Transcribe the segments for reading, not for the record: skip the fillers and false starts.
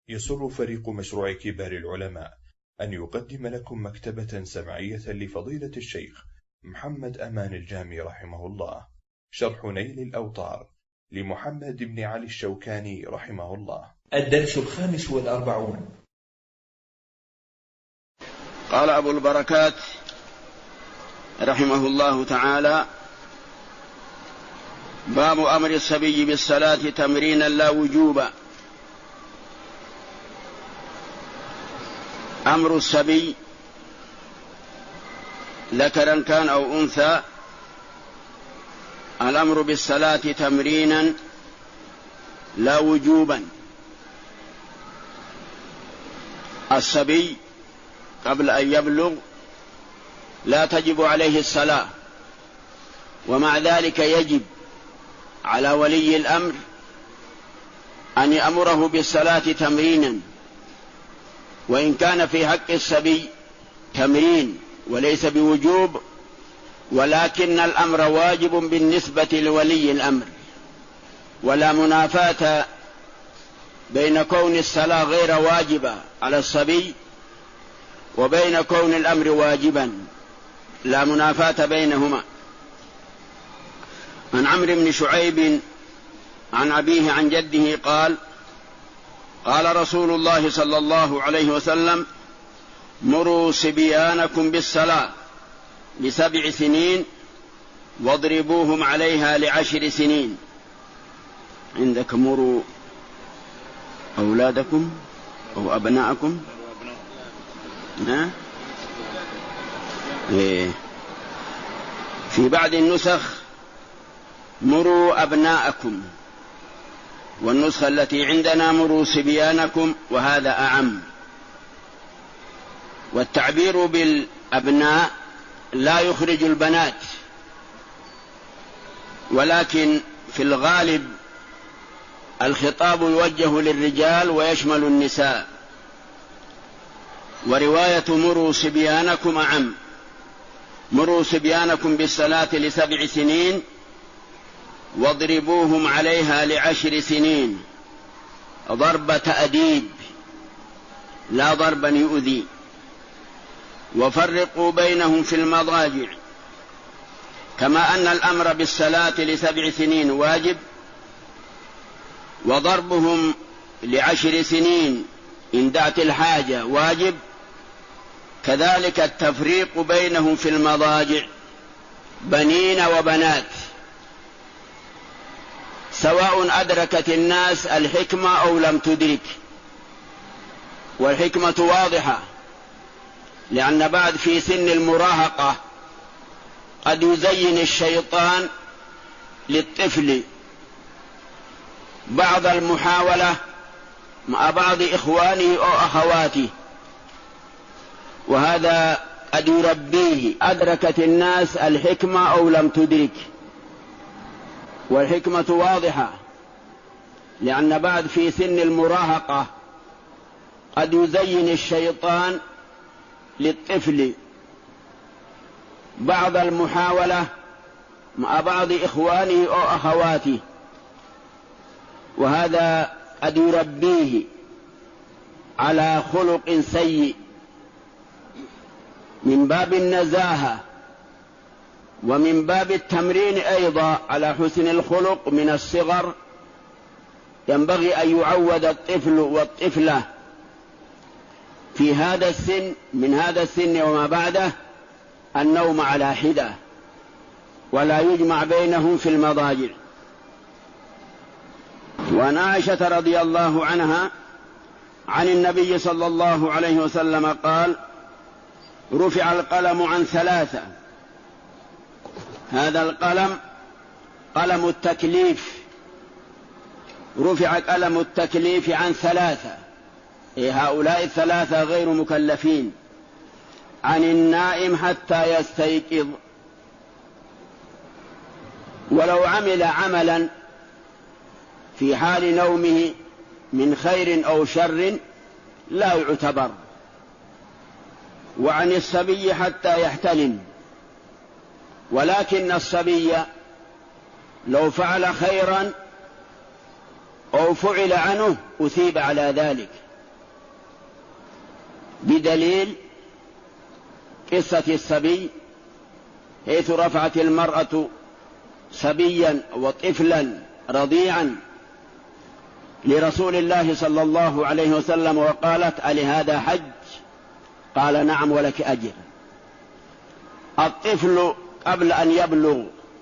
يسر فريق مشروع كبار العلماء أن يقدم لكم مكتبة سمعية لفضيلة الشيخ محمد أمان الجامي رحمه الله، شرح نيل الأوطار لمحمد بن علي الشوكاني رحمه الله. الدرس 45. قال أبو البركات رحمه الله تعالى: باب أمر الصبي بالصلاة تمرينا لا وجوبا. أمر الصبي ذكرا كان أو أنثى، الأمر بالصلاة تمرينا لا وجوبا. الصبي قبل أن يبلغ لا تجب عليه الصلاة، ومع ذلك يجب على ولي الأمر أن يأمره بالصلاة تمرينا، وإن كان في حق الصبي تمرين وليس بوجوب، ولكن الأمر واجب بالنسبة لولي الأمر، ولا منافاة بين كون الصلاة غير واجبة على الصبي وبين كون الأمر واجبا، لا منافاة بينهما. عن عمرو بن شعيب عن أبيه عن جده قال: قال رسول الله صلى الله عليه وسلم: مروا صبيانكم بالصلاة ل7 سنين واضربوهم عليها ل10 سنين. عندك مروا أولادكم أو أبناءكم؟ في بعض النسخ مروا أبناءكم، والنسخة التي عندنا مروا صبيانكم، وهذا أعم. والتعبير بالأبناء لا يخرج البنات، ولكن في الغالب الخطاب يوجه للرجال ويشمل النساء، ورواية مروا صبيانكم أعم. مروا صبيانكم بالصلاة ل7 سنين واضربوهم عليها ل10 سنين، ضرب تأديب لا ضربا يؤذي. وفرقوا بينهم في المضاجع، كما أن الأمر بالصلاة ل7 سنين واجب، وضربهم ل10 سنين إن دعت الحاجة واجب، كذلك التفريق بينهم في المضاجع بنين وبنات، سواء أدركت الناس الحكمة أو لم تدرك. والحكمة واضحة، لأن بعد في سن المراهقة قد يزين الشيطان للطفل بعض المحاولة مع بعض إخوانه أو أخواته، وهذا قد يربيه. أدركت الناس الحكمة أو لم تدرك، والحكمة واضحة، لأن بعد في سن المراهقة قد يزين الشيطان للطفل بعض المحاولة مع بعض إخوانه أو أخواته، وهذا قد يربيه على خلق سيء من باب النزاهة، ومن باب التمرين أيضا على حسن الخلق من الصغر. ينبغي أن يعود الطفل والطفلة في هذا السن، من هذا السن وما بعده، النوم على حدة، ولا يجمع بينهم في المضاجع. وعن عائشة رضي الله عنها عن النبي صلى الله عليه وسلم قال: رفع القلم عن 3. هذا القلم قلم التكليف، رفع قلم التكليف عن 3. هؤلاء 3 غير مكلفين: عن النائم حتى يستيقظ، ولو عمل عملا في حال نومه من خير أو شر لا يعتبر. وعن الصبي حتى يحتلم، ولكن الصبي لو فعل خيرا أو فعل عنه أثيب على ذلك، بدليل قصة الصبي، حيث رفعت المرأة صبيا وطفلا رضيعا لرسول الله صلى الله عليه وسلم وقالت: ألهذا حج؟ قال: نعم ولك أجر. الطفل قبل أن يبلغ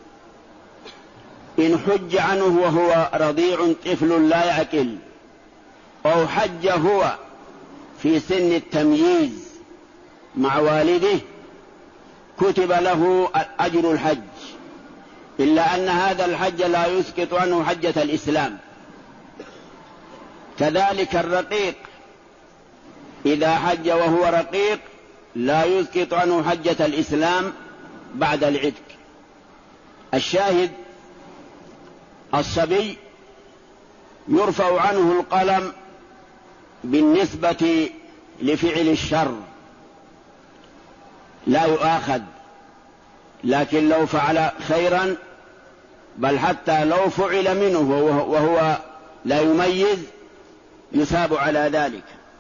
إن حج عنه وهو رضيع طفل لا يعقل، أو حج هو في سن التمييز مع والده، كتب له أجر الحج، إلا أن هذا الحج لا يسقط عنه حجة الإسلام. كذلك الرقيق إذا حج وهو رقيق لا يسقط عنه حجة الإسلام بعد العتق. الشاهد: الصبي يرفع عنه القلم بالنسبة لفعل الشر، لا يؤاخذ، لكن لو فعل خيرا، بل حتى لو فعل منه وهو لا يميز يثاب على ذلك.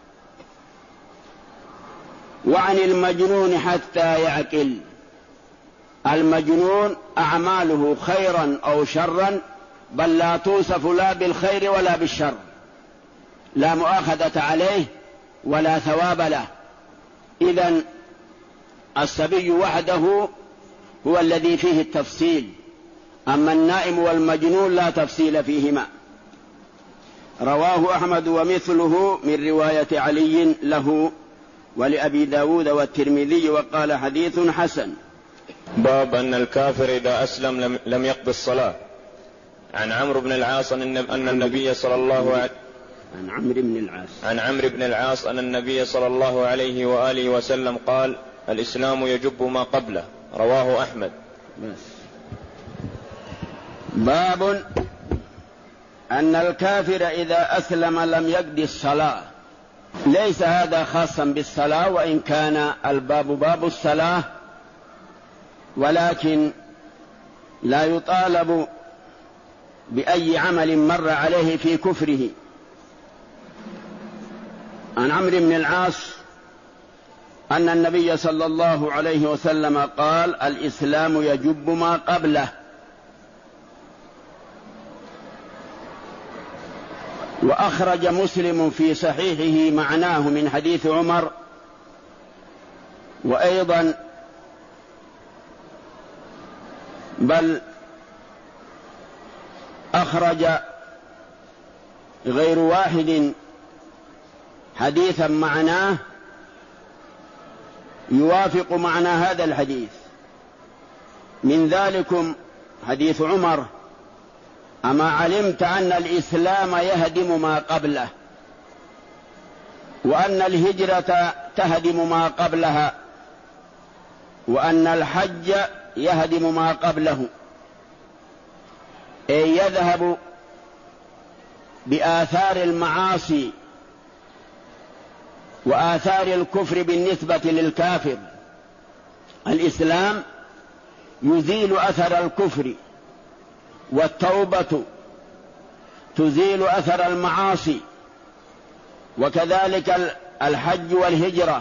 وعن المجنون حتى يعقل، المجنون أعماله خيرا أو شرا، بل لا توصف لا بالخير ولا بالشر، لا مؤاخذة عليه ولا ثواب له. إذن الصبي وحده هو الذي فيه التفصيل، أما النائم والمجنون لا تفصيل فيهما. رواه أحمد ومثله من رواية علي له ولأبي داود والترمذي، وقال: حديث حسن. باب أن الكافر إذا أسلم لم يقضي الصلاة. عن عمرو بن العاص أن النبي صلى الله عليه عن عمرو بن العاص أن النبي صلى الله عليه وآله وسلم قال: الإسلام يجب ما قبله. رواه أحمد. باب أن الكافر إذا أسلم لم يقضي الصلاة. ليس هذا خاصا بالصلاة، وإن كان الباب باب الصلاة، ولكن لا يطالب بأي عمل مر عليه في كفره. عن عمرو بن العاص أن النبي صلى الله عليه وسلم قال: الإسلام يجب ما قبله. وأخرج مسلم في صحيحه معناه من حديث عمر، وأيضا بل أخرج غير واحد حديثا معناه يوافق معنى هذا الحديث. من ذلكم حديث عمر: أما علمت أن الإسلام يهدم ما قبله، وأن الهجرة تهدم ما قبلها، وأن الحج يهدم ما قبله، أي يذهب بآثار المعاصي وآثار الكفر بالنسبة للكافر. الإسلام يزيل أثر الكفر، والتوبة تزيل أثر المعاصي، وكذلك الحج والهجرة.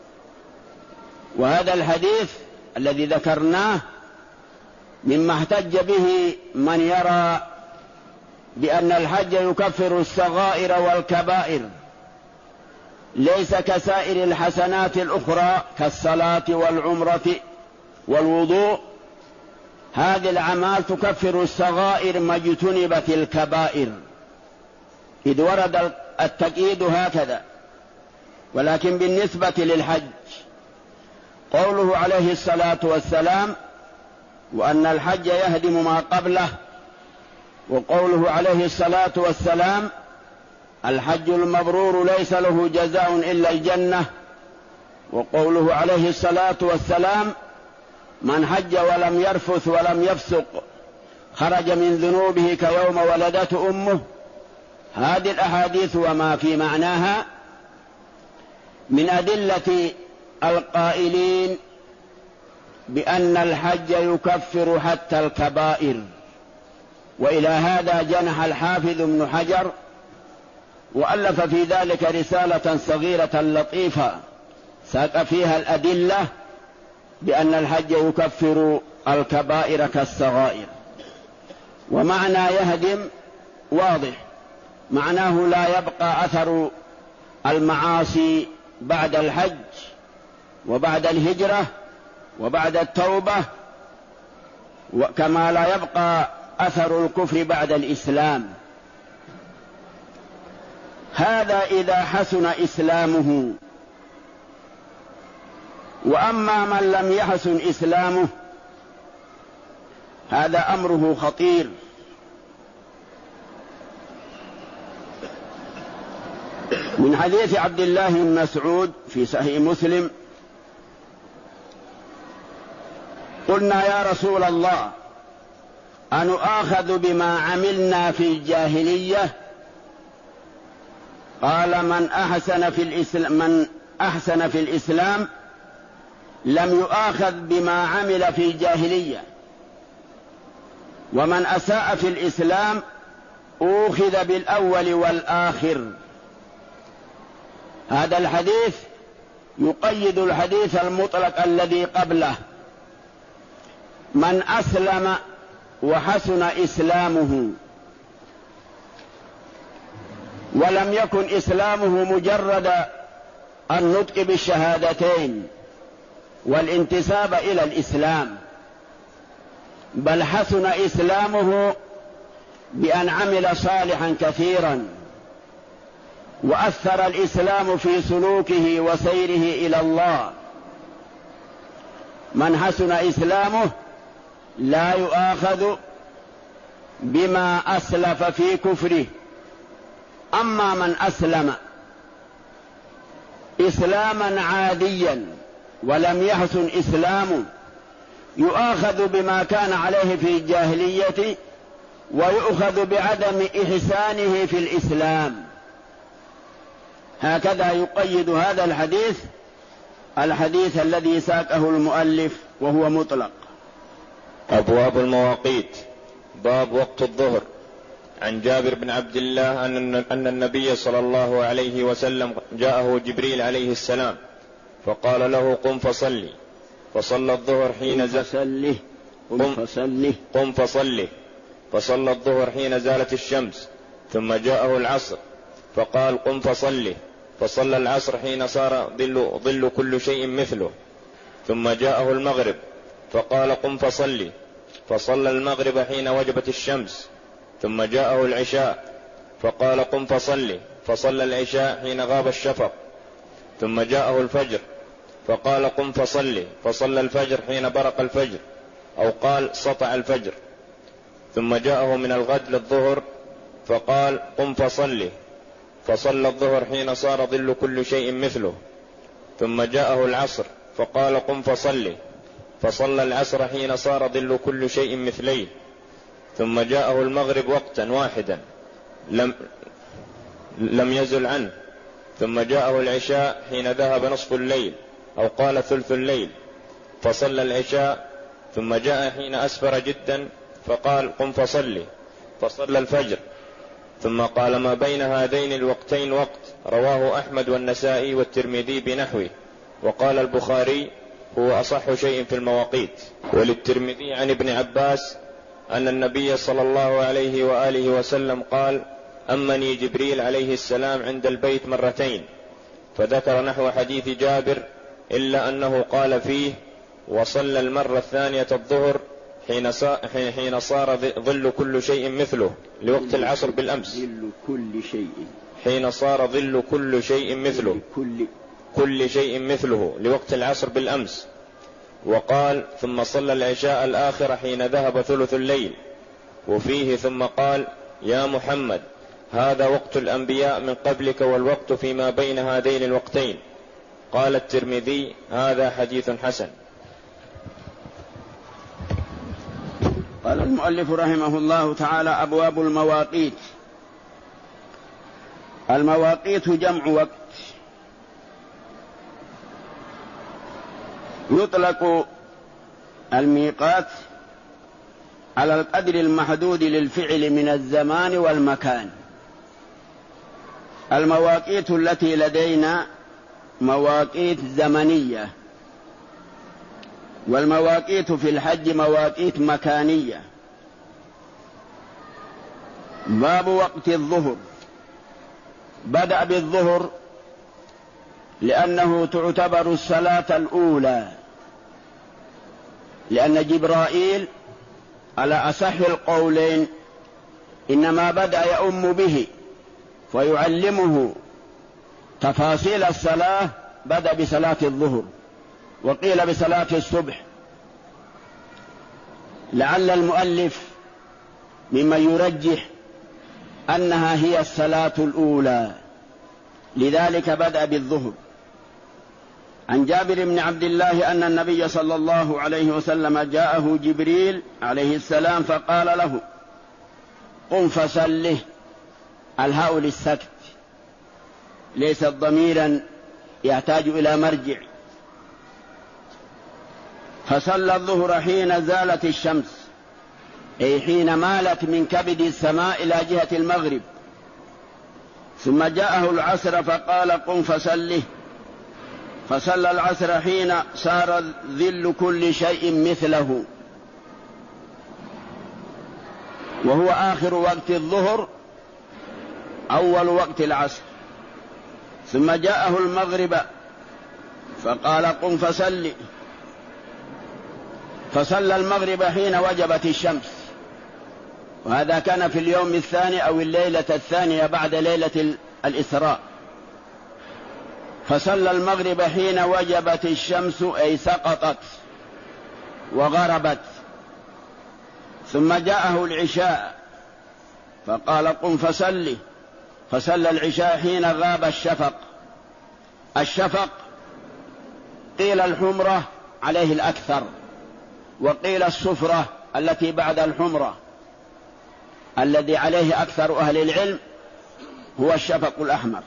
وهذا الحديث الذي ذكرناه مما احتج به من يرى بأن الحج يكفر الصغائر والكبائر، ليس كسائر الحسنات الأخرى كالصلاة والعمرة والوضوء. هذه الأعمال تكفر الصغائر ما اجتنبت الكبائر، إذ ورد التقييد هكذا. ولكن بالنسبة للحج قوله عليه الصلاة والسلام: وأن الحج يهدم ما قبله، وقوله عليه الصلاة والسلام: الحج المبرور ليس له جزاء إلا الجنة، وقوله عليه الصلاة والسلام: من حج ولم يرفث ولم يفسق خرج من ذنوبه كيوم ولدته أمه. هذه الأحاديث وما في معناها من أدلة القائلين بأن الحج يكفر حتى الكبائر. وإلى هذا جنح الحافظ ابن حجر، وألف في ذلك رسالة صغيرة لطيفة ساق فيها الأدلة بأن الحج يكفر الكبائر كالصغائر. ومعنى يهدم واضح، معناه لا يبقى أثر المعاصي بعد الحج وبعد الهجرة وبعد التوبة، كما لا يبقى أثر الكفر بعد الإسلام. هذا إذا حسن إسلامه. وأما من لم يحسن إسلامه هذا أمره خطير. من حديث عبد الله بن مسعود في صحيح مسلم: قلنا يا رسول الله أنؤاخذ بما عملنا في الجاهلية؟ قال: من أحسن في الإسلام لم يؤاخذ بما عمل في الجاهلية، ومن أساء في الإسلام أوخذ بالأول والآخر. هذا الحديث يقيد الحديث المطلق الذي قبله: من أسلم وحسن إسلامه، ولم يكن إسلامه مجرد النطق بالشهادتين والانتساب إلى الإسلام، بل حسن إسلامه بأن عمل صالحا كثيرا، وأثر الإسلام في سلوكه وسيره إلى الله. من حسن إسلامه لا يؤاخذ بما أسلف في كفره. أما من أسلم إسلاما عاديا ولم يحسن إسلامه يؤاخذ بما كان عليه في الجاهلية، ويؤخذ بعدم إحسانه في الإسلام. هكذا يقيد هذا الحديث الذي ساقه المؤلف وهو مطلق. أبواب المواقيت. باب وقت الظهر. عن جابر بن عبد الله أن النبي صلى الله عليه وسلم جاءه جبريل عليه السلام فقال له: قم فصلي. فصلى الظهر حين قم فصلي. فصلى الظهر حين زالت الشمس. ثم جاءه العصر فقال: قم فصلي. فصلى العصر حين صار ظل كل شيء مثله. ثم جاءه المغرب فقال: قم فصلي. فصلى المغرب حين وجبت الشمس. ثم جاءه العشاء فقال: قم فصلي. فصلى العشاء حين غاب الشفق. ثم جاءه الفجر فقال: قم فصلي. فصلى الفجر حين برق الفجر، أو قال سطع الفجر. ثم جاءه من الغد للظهر فقال: قم فصلي. فصلى الظهر حين صار ظل كل شيء مثله. ثم جاءه العصر فقال: قم فصلي. فصلى العصر حين صار ظل كل شيء مثليه. ثم جاءه المغرب وقتا واحدا لم يزل عنه. ثم جاءه العشاء حين ذهب نصف الليل، أو قال ثلث الليل، فصلى العشاء. ثم جاء حين أسفر جدا فقال: قم فصلي. فصلى الفجر. ثم قال: ما بين هذين الوقتين وقت. رواه أحمد والنسائي والترمذي بنحوه. وقال البخاري: هو أصح شيء في المواقيت. وللترمذي عن ابن عباس أن النبي صلى الله عليه وآله وسلم قال: أمني جبريل عليه السلام عند البيت مرتين. فذكر نحو حديث جابر، إلا أنه قال فيه: وصلى المرة الثانية الظهر حين صار ظل كل شيء مثله لوقت العصر بالأمس. حين صار ظل كل شيء مثله كل شيء مثله لوقت العصر بالأمس. وقال: ثم صلى العشاء الآخر حين ذهب ثلث الليل. وفيه: ثم قال: يا محمد، هذا وقت الأنبياء من قبلك، والوقت فيما بين هذين الوقتين. قال الترمذي: هذا حديث حسن. قال المؤلف رحمه الله تعالى: أبواب المواقيت. المواقيت جمع وقت. يطلق الميقات على القدر المحدود للفعل من الزمان والمكان. المواقيت التي لدينا مواقيت زمنية، والمواقيت في الحج مواقيت مكانية. باب وقت الظهر. بدأ بالظهر لأنه تعتبر الصلاة الأولى، لأن جبرائيل على أصح القولين إنما بدأ يؤم به ويعلمه تفاصيل الصلاة، بدأ بصلاة الظهر، وقيل بصلاة الصبح، لعل المؤلف ممن يرجح أنها هي الصلاة الأولى، لذلك بدأ بالظهر. عن جابر بن عبد الله أن النبي صلى الله عليه وسلم جاءه جبريل عليه السلام فقال له: قم فصله. الهاء للسكت، ليست ضميرا يحتاج إلى مرجع. فصلى الظهر حين زالت الشمس، أي حين مالت من كبد السماء إلى جهة المغرب. ثم جاءه العصر فقال: قم فصله. فصلى العصر حين صار ظل كل شيء مثله، وهو آخر وقت الظهر أول وقت العصر. ثم جاءه المغرب فقال: قم فصل. فصلى المغرب حين وجبت الشمس، وهذا كان في اليوم الثاني أو الليلة الثانية بعد ليلة الإسراء. فصلى المغرب حين وجبت الشمس، أي سقطت وغربت. ثم جاءه العشاء فقال: قم فصل. فصلى العشاء حين غاب الشفق. الشفق قيل الحمرة عليه الأكثر، وقيل الصفرة التي بعد الحمرة. الذي عليه أكثر أهل العلم هو الشفق الأحمر.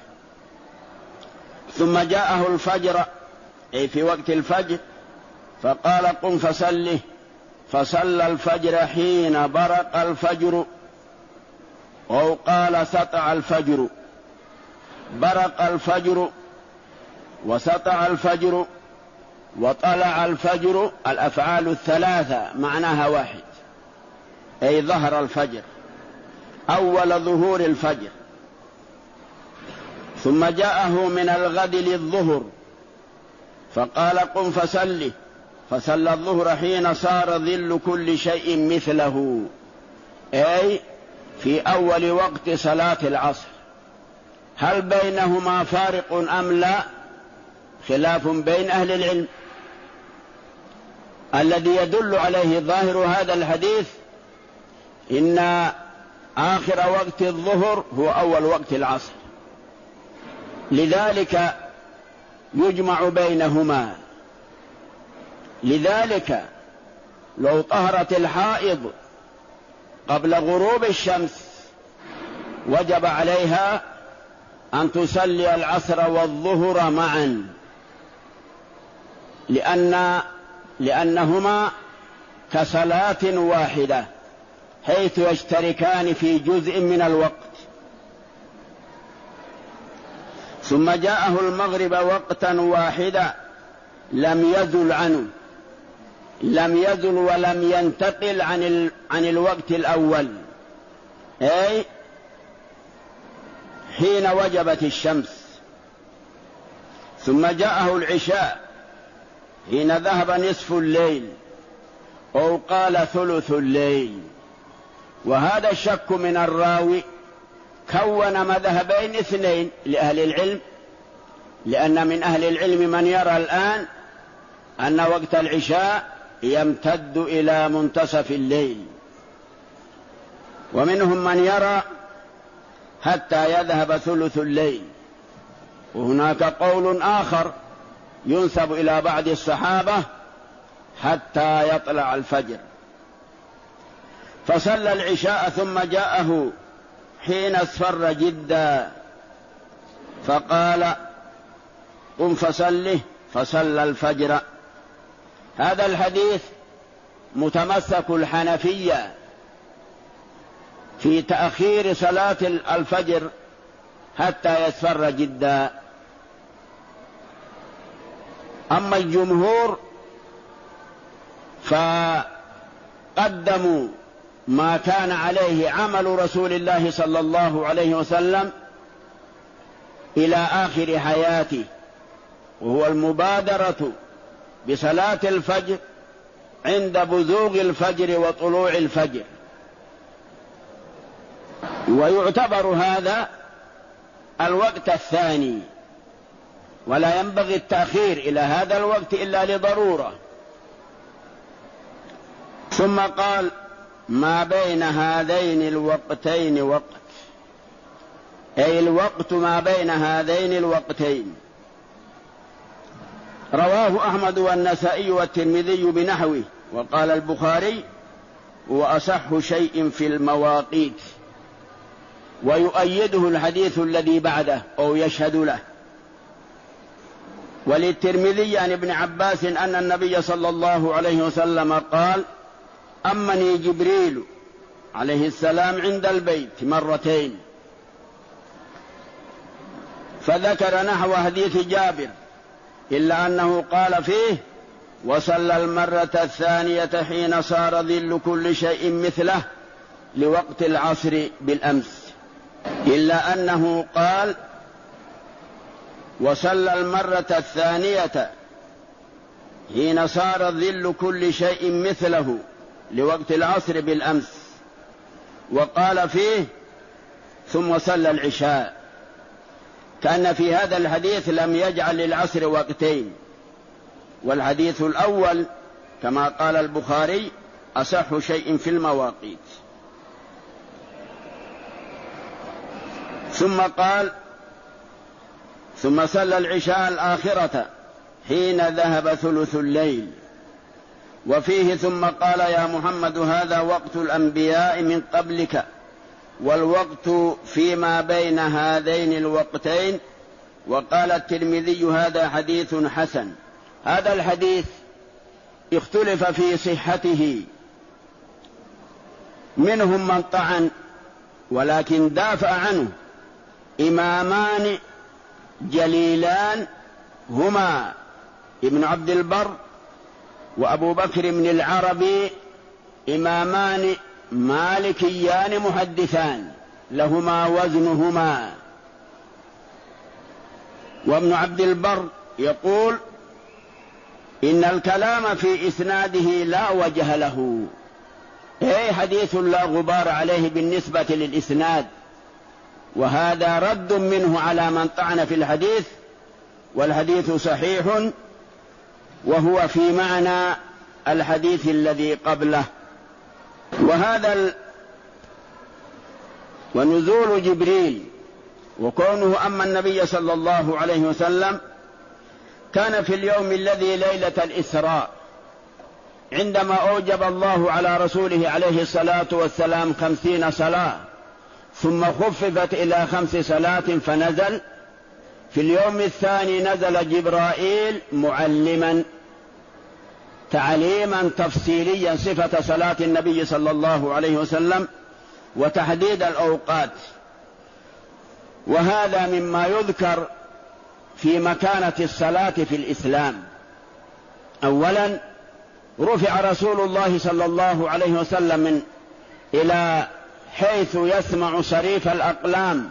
ثم جاءه الفجر، أي في وقت الفجر، فقال: قم فصله. فصلى الفجر حين برق الفجر، أو قال سطع الفجر. برق الفجر وسطع الفجر وطلع الفجر، الأفعال الثلاثة معناها واحد، أي ظهر الفجر، أول ظهور الفجر. ثم جاءه من الغد للظهر فقال: قم فصل. فصلى الظهر حين صار ظل كل شيء مثله، أي في أول وقت صلاة العصر. هل بينهما فارق أم لا؟ خلاف بين أهل العلم. الذي يدل عليه ظاهر هذا الحديث إن آخر وقت الظهر هو أول وقت العصر، لذلك يجمع بينهما. لذلك لو طهرت الحائض قبل غروب الشمس وجب عليها أن تصلي العصر والظهر معا، لأنهما كصلاة واحدة، حيث يشتركان في جزء من الوقت. ثم جاءه المغرب وقتا واحدا لم يزل عنه، لم يزل ولم ينتقل عن الوقت الأول، أي حين وجبت الشمس. ثم جاءه العشاء حين ذهب نصف الليل، أو قال ثلث الليل. وهذا الشك من الراوي كون مذهبين اثنين لأهل العلم، لأن من أهل العلم من يرى الآن أن وقت العشاء يمتد إلى منتصف الليل، ومنهم من يرى حتى يذهب ثلث الليل. وهناك قول آخر ينسب إلى بعض الصحابة حتى يطلع الفجر. فصلى العشاء ثم جاءه حين اصفر جدا فقال: قم فصله. فصلى الفجر. هذا الحديث متمسك الحنفية في تأخير صلاة الفجر حتى يصفر جدا. أما الجمهور فقدموا ما كان عليه عمل رسول الله صلى الله عليه وسلم إلى آخر حياته، وهو المبادرة بصلاة الفجر عند بزوغ الفجر وطلوع الفجر. ويعتبر هذا الوقت الثاني، ولا ينبغي التأخير إلى هذا الوقت إلا لضرورة. ثم قال: ما بين هذين الوقتين وقت، أي الوقت ما بين هذين الوقتين. رواه أحمد والنسائي والترمذي بنحوه، وقال البخاري: هو أصح شيء في المواقيت، ويؤيده الحديث الذي بعده أو يشهد له. وللترمذي عن ابن عباس أن النبي صلى الله عليه وسلم قال: أمني جبريل عليه السلام عند البيت مرتين، فذكر نحو حديث جابر، إلا أنه قال فيه: وصلى المرة الثانية حين صار ظل كل شيء مثله لوقت العصر بالأمس، إلا أنه قال: وصلى المرة الثانية حين صار ظل كل شيء مثله لوقت العصر بالأمس، وقال فيه: ثم صلى العشاء. كان في هذا الحديث لم يجعل للعصر وقتين، والحديث الأول كما قال البخاري أصح شيء في المواقيت. ثم قال: ثم صلى العشاء الآخرة حين ذهب ثلث الليل. وفيه: ثم قال: يا محمد هذا وقت الأنبياء من قبلك، والوقت فيما بين هذين الوقتين. وقال الترمذي: هذا حديث حسن. هذا الحديث اختلف في صحته، منهم من طعن، ولكن دافع عنه إمامان جليلان هما ابن عبد البر وأبو بكر بن العربي، إمامان مالكيان محدثان لهما وزنهما. وابن عبد البر يقول: إن الكلام في إسناده لا وجه له، أي حديث لا غبار عليه بالنسبة للإسناد، وهذا رد منه على من طعن في الحديث، والحديث صحيح وهو في معنى الحديث الذي قبله. ونزول جبريل وكونه أما النبي صلى الله عليه وسلم كان في اليوم الذي ليلة الإسراء، عندما أوجب الله على رسوله عليه الصلاة والسلام 50 صلاة، ثم خففت إلى 5 صلاة فنزل. في اليوم الثاني نزل جبرائيل معلما تعليما تفصيليا صفة صلاة النبي صلى الله عليه وسلم وتحديد الأوقات. وهذا مما يذكر في مكانة الصلاة في الإسلام. أولا رفع رسول الله صلى الله عليه وسلم إلى حيث يسمع صريف الأقلام،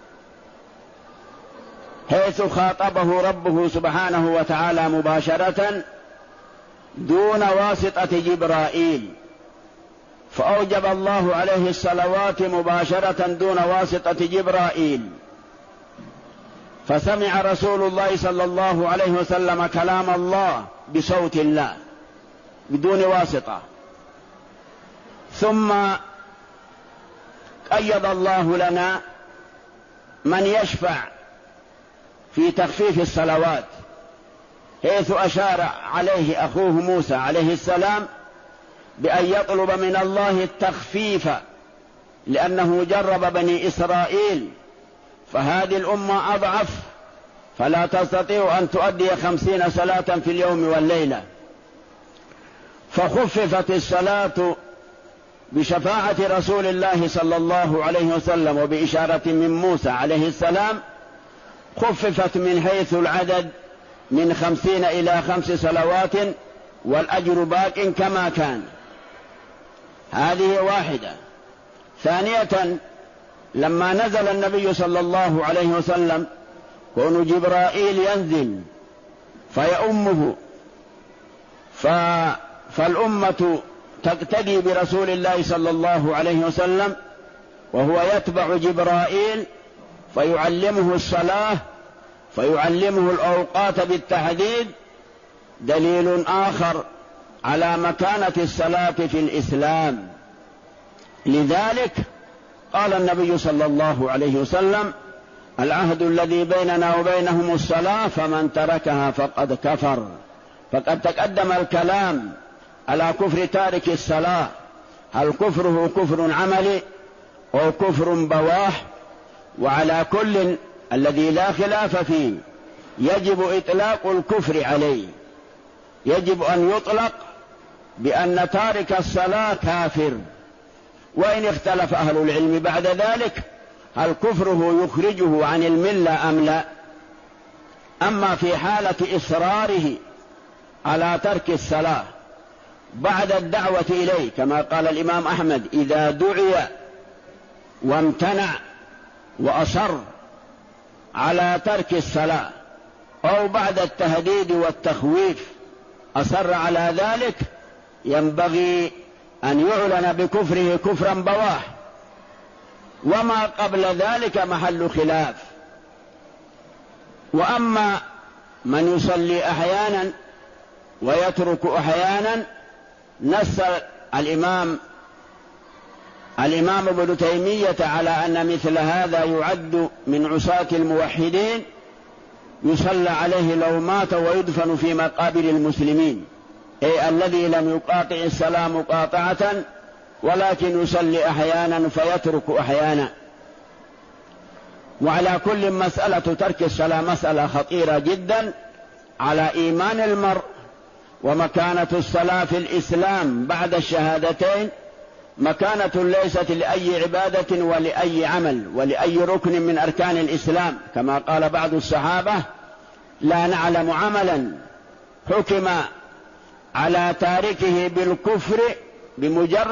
حيث خاطبه ربه سبحانه وتعالى مباشرة دون واسطة جبرائيل، فأوجب الله عليه الصلوات مباشرة دون واسطة جبرائيل، فسمع رسول الله صلى الله عليه وسلم كلام الله بصوت الله بدون واسطة. ثم قيض الله لنا من يشفع في تخفيف الصلوات، حيث أشار عليه أخوه موسى عليه السلام بأن يطلب من الله التخفيف، لأنه جرب بني إسرائيل، فهذه الأمة أضعف فلا تستطيع أن تؤدي 50 صلاة في اليوم والليلة، فخففت الصلاة بشفاعة رسول الله صلى الله عليه وسلم وبإشارة من موسى عليه السلام، خففت من حيث العدد من 50 إلى 5 صلوات والأجر باق كما كان. هذه واحدة. ثانية، لما نزل النبي صلى الله عليه وسلم كون جبرائيل ينزل فيؤمه، فالأمة تقتدي برسول الله صلى الله عليه وسلم وهو يتبع جبرائيل فيعلمه الصلاة، فيعلمه الأوقات بالتحديد، دليل آخر على مكانة الصلاة في الإسلام. لذلك قال النبي صلى الله عليه وسلم: العهد الذي بيننا وبينهم الصلاة فمن تركها فقد كفر. فقد تقدم الكلام على كفر تارك الصلاة، هل كفره كفر عملي أو كفر بواح؟ وعلى كل الذي لا خلاف فيه يجب إطلاق الكفر عليه، يجب أن يطلق بأن تارك الصلاة كافر، وإن اختلف أهل العلم بعد ذلك هل كفره يخرجه عن الملة أم لا. أما في حالة إصراره على ترك الصلاة بعد الدعوة إليه، كما قال الإمام أحمد: إذا دعي وامتنع وأصر على ترك الصلاة، أو بعد التهديد والتخويف أصر على ذلك، ينبغي أن يعلن بكفره كفرا بواح، وما قبل ذلك محل خلاف. وأما من يصلي أحيانا ويترك أحيانا، نص الإمام ابن تيمية على أن مثل هذا يعد من عصاة الموحدين، يصلى عليه لو مات ويدفن في مقابر المسلمين، أي الذي لم يقاطع الصلاة مقاطعة ولكن يصلي أحيانا فيترك أحيانا. وعلى كل مسألة ترك الصلاة مسألة خطيرة جدا على إيمان المرء، ومكانة الصلاة في الإسلام بعد الشهادتين مكانة ليست لأي عبادة ولأي عمل ولأي ركن من أركان الإسلام، كما قال بعض الصحابة: لا نعلم عملا حكم على تاركه بالكفر بمجرد